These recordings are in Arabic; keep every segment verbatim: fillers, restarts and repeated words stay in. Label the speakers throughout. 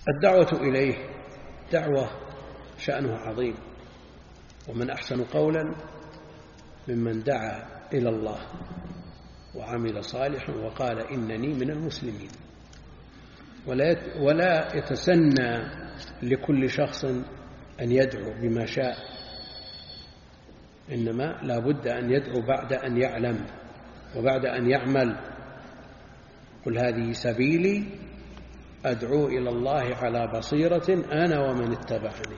Speaker 1: الدعوة إليه دعوة شأنه عظيم، ومن أحسن قولا ممن دعا إلى الله وعمل صالحا وقال إنني من المسلمين. ولا يتسنى لكل شخص أن يدعو بما شاء، إنما لا بد أن يدعو بعد أن يعلم وبعد أن يعمل. قل هذه سبيلي أدعو إلى الله على بصيرة أنا ومن اتبعني.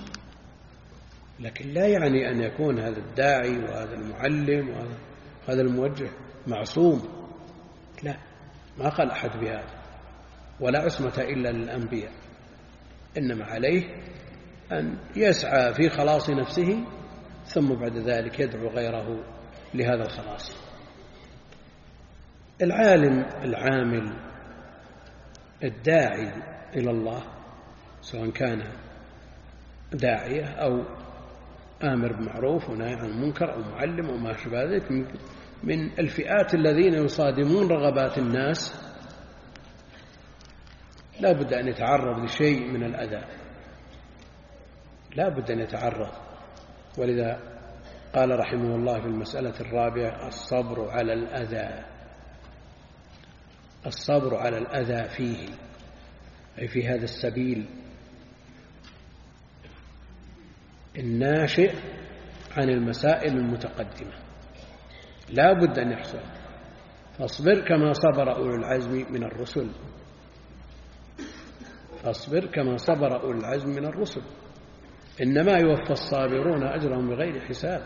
Speaker 1: لكن لا يعني أن يكون هذا الداعي وهذا المعلم وهذا الموجه معصوم، لا، ما قال أحد بهذا، ولا عصمة إلا للأنبياء، إنما عليه أن يسعى في خلاص نفسه ثم بعد ذلك يدعو غيره لهذا الخلاص. العالم العامل الداعي إلى الله سواء كان داعية أو آمر بالمعروف ونهي عن المنكر أو معلم أو ما شابه ذلك من الفئات الذين يصادمون رغبات الناس، لا بد أن يتعرض لشيء من الأذى، لا بد أن يتعرض. ولذا قال رحمه الله في المسألة الرابعة: الصبر على الأذى، الصبر على الأذى فيه، أي في هذا السبيل الناشئ عن المسائل المتقدمة، لا بد أن يحصل. فاصبر كما صبر أولو العزم من الرسل، فاصبر كما صبر أولو العزم من الرسل، إنما يوفى الصابرون أجرهم بغير حساب.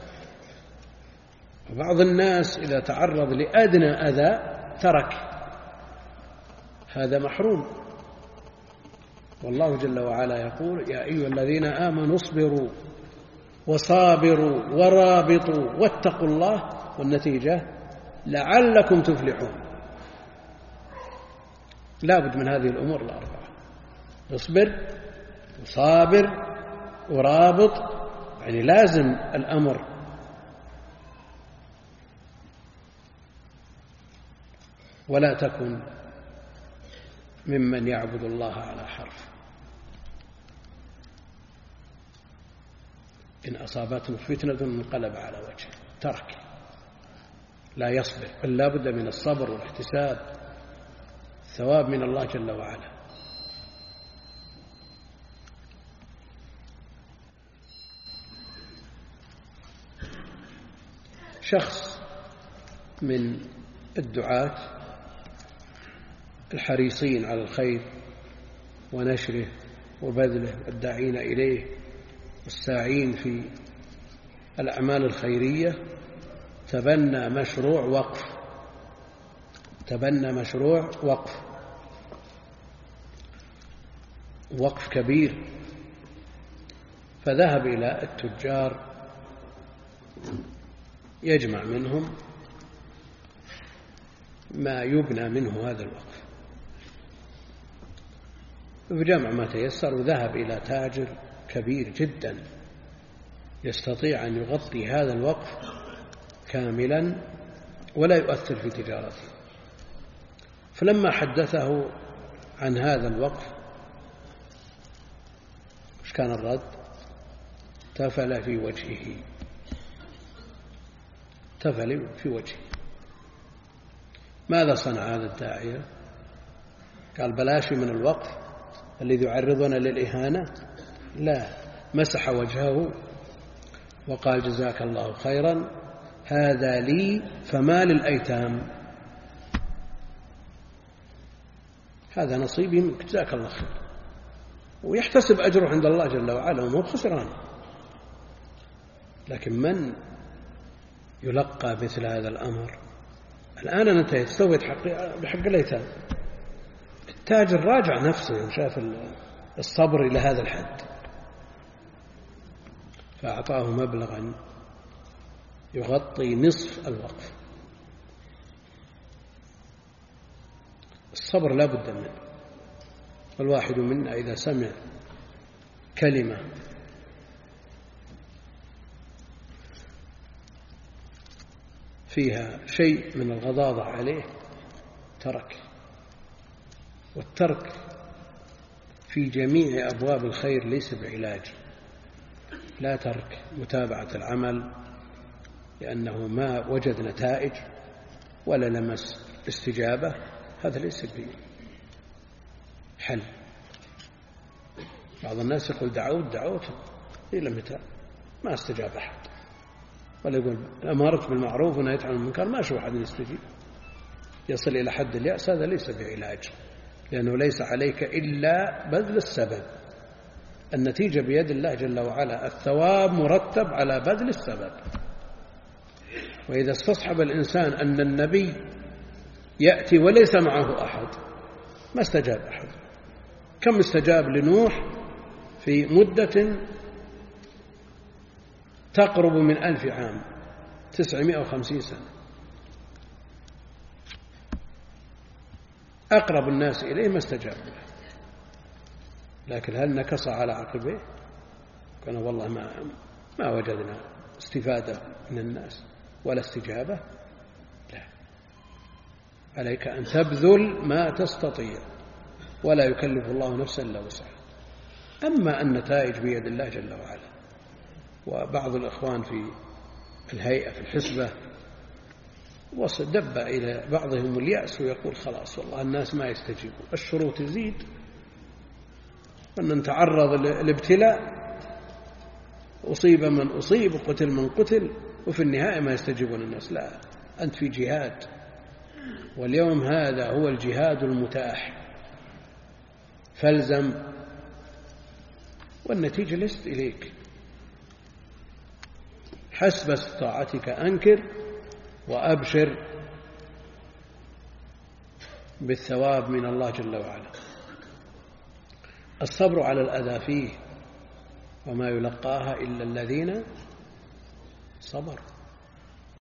Speaker 1: وبعض الناس إذا تعرض لأدنى أذى ترك، هذا محروم. والله جل وعلا يقول: يا أيها الذين آمنوا اصبروا وصابروا ورابطوا واتقوا الله، والنتيجة لعلكم تفلحون. لا بد من هذه الأمور الأربعة: اصبر وصابر ورابط، يعني لازم الأمر. ولا تكن ممن يعبد الله على حرف، إن أصابته فتنة انقلب على وجهه، ترك، لا يصبر، بل لا بد من الصبر والاحتساب، ثواب من الله جل وعلا. شخص من الدعاة الحريصين على الخير ونشره وبذله والداعين إليه والساعين في الأعمال الخيرية تبنى مشروع وقف، تبنى مشروع وقف وقف كبير، فذهب إلى التجار يجمع منهم ما يبنى منه هذا الوقف، فجمع ما تيسر وذهب إلى تاجر كبير جدا يستطيع أن يغطي هذا الوقف كاملا ولا يؤثر في تجارته. فلما حدثه عن هذا الوقف ايش كان الرد؟ تفل في وجهه، تفل في وجهه. ماذا صنع هذا الداعية؟ قال بلاشي من الوقف الذي يعرضنا للإهانة؟ لا، مسح وجهه وقال جزاك الله خيرا، هذا لي فما للأيتام، هذا نصيبي منك، جزاك الله خير، ويحتسب أجره عند الله جل وعلا ومو خسران. لكن من يلقى مثل هذا الأمر؟ الآن أنا انتهيت، سويت حقي بحق الأيتام. التاجر راجع نفسه وشاف الصبر إلى هذا الحد، فأعطاه مبلغا يغطي نصف الوقف. الصبر لا بد منه. الواحد منا إذا سمع كلمة فيها شيء من الغضاضة عليه ترك، والترك في جميع أبواب الخير ليس بعلاج، لا ترك متابعة العمل لأنه ما وجد نتائج ولا لمس استجابة، هذا ليس بحل. بعض الناس يقول دعوت دعوت إلى متى ما استجاب أحد، ولا يقول أمرت بالمعروف ونهيت عن المنكر ما أشوف أحد يستجيب، يصل إلى حد اليأس، هذا ليس بعلاج، لأنه ليس عليك إلا بذل السبب. النتيجة بيد الله جل وعلا، الثواب مرتب على بذل السبب. وإذا استصحب الإنسان أن النبي يأتي وليس معه أحد ما استجاب أحد. كم استجاب لنوح في مدة تقرب من ألف عام، تسعمائة وخمسين سنة، أقرب الناس إليه ما استجاب له. لكن هل نكص على عقبيه؟ قال والله ما ما وجدنا استفادة من الناس ولا استجابة. لا، عليك أن تبذل ما تستطيع، ولا يكلف الله نفسا إلا وسعها. أما النتائج بيد الله جل وعلا. وبعض الإخوان في الهيئة في الحسبة وصدب إلى بعضهم اليأس ويقول خلاص والله الناس ما يستجيبون، الشروط تزيد، أن نتعرض للابتلاء، أصيب من أصيب وقتل من قتل، وفي النهاية ما يستجيبون الناس. لا، أنت في جهاد، واليوم هذا هو الجهاد المتاح، فالزم، والنتيجة ليست إليك، حسب استطاعتك أنكر وأبشر بالثواب من الله جل وعلا. الصبر على الأذى فيه، وما يلقاها إلا الذين صبروا.